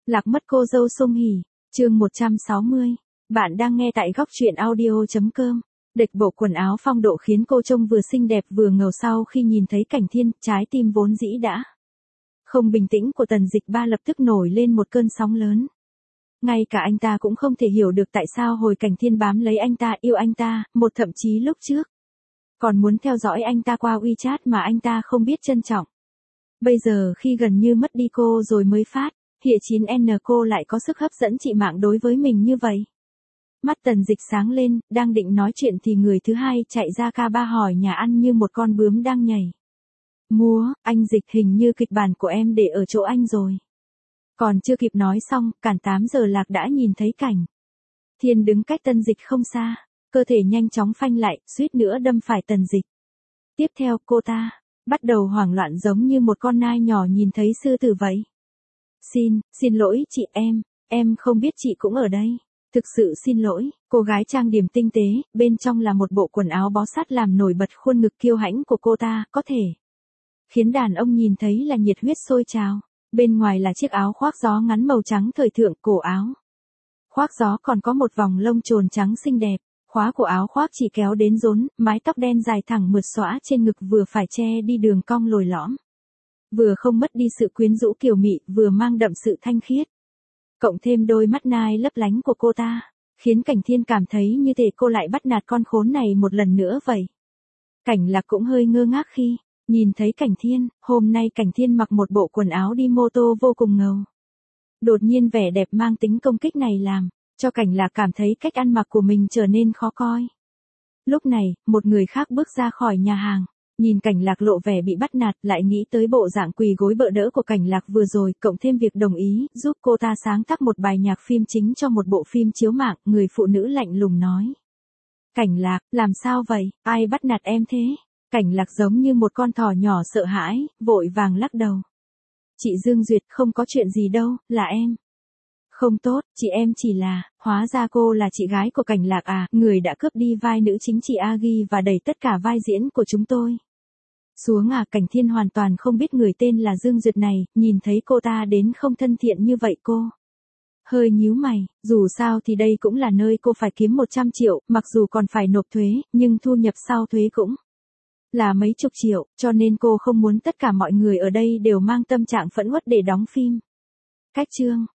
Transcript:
Lạc mất cô dâu Song Hỷ, chương 160. Bạn đang nghe tại góc truyện audio.com. Địch bộ quần áo phong độ khiến cô trông vừa xinh đẹp vừa ngầu. Sau khi nhìn thấy Cảnh Thiên, trái tim vốn dĩ đã không bình tĩnh của Tần Dịch Ba lập tức nổi lên một cơn sóng lớn. Ngay cả anh ta cũng không thể hiểu được tại sao hồi Cảnh Thiên bám lấy anh ta, yêu anh ta, thậm chí lúc trước còn muốn theo dõi anh ta qua WeChat mà anh ta không biết trân trọng. Bây giờ khi gần như mất đi cô rồi mới phát hiện 9N cô lại có sức hấp dẫn trị mạng đối với mình như vậy. Mắt Tần Dịch sáng lên, đang định nói chuyện thì người thứ hai chạy ra K3 hỏi nhà ăn như một con bướm đang nhảy múa, anh Dịch, hình như kịch bản của em để ở chỗ anh rồi. Còn chưa kịp nói xong, cản 8 giờ Lạc đã nhìn thấy Cảnh Thiên đứng cách Tần Dịch không xa, cơ thể nhanh chóng phanh lại, suýt nữa đâm phải Tần Dịch. Tiếp theo cô ta bắt đầu hoảng loạn giống như một con nai nhỏ nhìn thấy sư tử vậy. Xin lỗi chị, em không biết chị cũng ở đây. Thực sự xin lỗi. Cô gái trang điểm tinh tế, bên trong là một bộ quần áo bó sát làm nổi bật khuôn ngực kiêu hãnh của cô ta, có thể khiến đàn ông nhìn thấy là nhiệt huyết sôi trào. Bên ngoài là chiếc áo khoác gió ngắn màu trắng thời thượng, cổ áo khoác gió còn có một vòng lông chồn trắng xinh đẹp. Khóa của áo khoác chỉ kéo đến rốn, mái tóc đen dài thẳng mượt xõa trên ngực vừa phải che đi đường cong lồi lõm. Vừa không mất đi sự quyến rũ kiều mị, vừa mang đậm sự thanh khiết. Cộng thêm đôi mắt nai lấp lánh của cô ta, khiến Cảnh Thiên cảm thấy như thể cô lại bắt nạt con khốn này một lần nữa vậy. Cảnh Lạc cũng hơi ngơ ngác khi nhìn thấy Cảnh Thiên. Hôm nay Cảnh Thiên mặc một bộ quần áo đi mô tô vô cùng ngầu. Đột nhiên vẻ đẹp mang tính công kích này làm cho Cảnh Lạc cảm thấy cách ăn mặc của mình trở nên khó coi. Lúc này, một người khác bước ra khỏi nhà hàng, nhìn Cảnh Lạc lộ vẻ bị bắt nạt, lại nghĩ tới bộ dạng quỳ gối bợ đỡ của Cảnh Lạc vừa rồi, cộng thêm việc đồng ý giúp cô ta sáng tác một bài nhạc phim chính cho một bộ phim chiếu mạng, người phụ nữ lạnh lùng nói. Cảnh Lạc, làm sao vậy, ai bắt nạt em thế? Cảnh Lạc giống như một con thỏ nhỏ sợ hãi, vội vàng lắc đầu. Chị Dương Duyệt, không có chuyện gì đâu, là em. Không tốt, chị em chỉ là, hóa ra cô là chị gái của Cảnh Lạc à, người đã cướp đi vai nữ chính chị Agi và đẩy tất cả vai diễn của chúng tôi xuống à. Cảnh Thiên hoàn toàn không biết người tên là Dương Duyệt này, nhìn thấy cô ta đến không thân thiện như vậy cô hơi nhíu mày, dù sao thì đây cũng là nơi cô phải kiếm 100 triệu, mặc dù còn phải nộp thuế, nhưng thu nhập sau thuế cũng là mấy chục triệu, cho nên cô không muốn tất cả mọi người ở đây đều mang tâm trạng phẫn uất để đóng phim. Cách chương